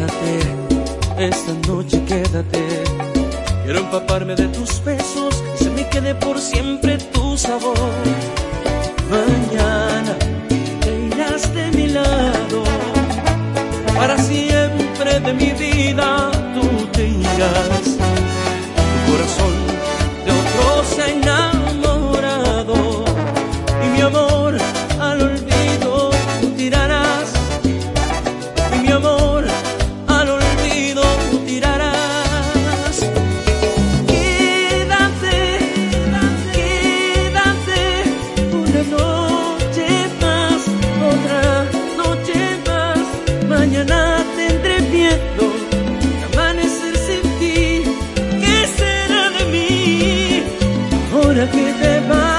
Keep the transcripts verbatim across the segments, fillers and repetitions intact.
Quédate, esta noche quédate. Quiero empaparme de tus besos, que se me quede por siempre tu sabor. Mañana te irás de mi lado, para siempre de mi vida tú te irás. Tu corazón de otro se ha enamorado, y mi amor al olvido tú tirarás. Y mi amor al olvido tú tirarás. Quédate, quédate una noche más, otra noche más. Mañana tendré miedo de amanecer sin ti. ¿Qué será de mí ahora que te vas?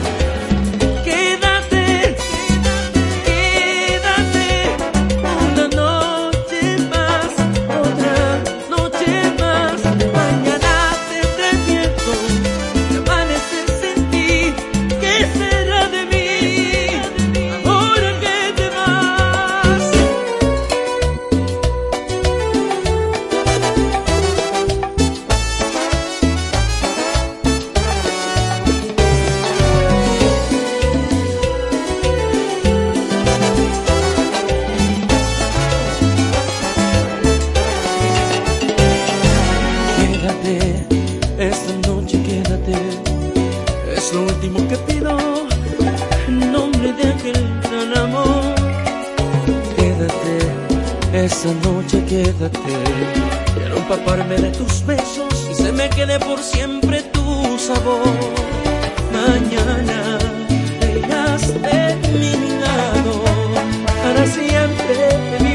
Esta noche quédate, es lo último que pido, en nombre de aquel gran amor. Quédate, esta noche quédate. Quiero empaparme de tus besos y se me quede por siempre tu sabor. Mañana te irás de mi lado, para siempre de mi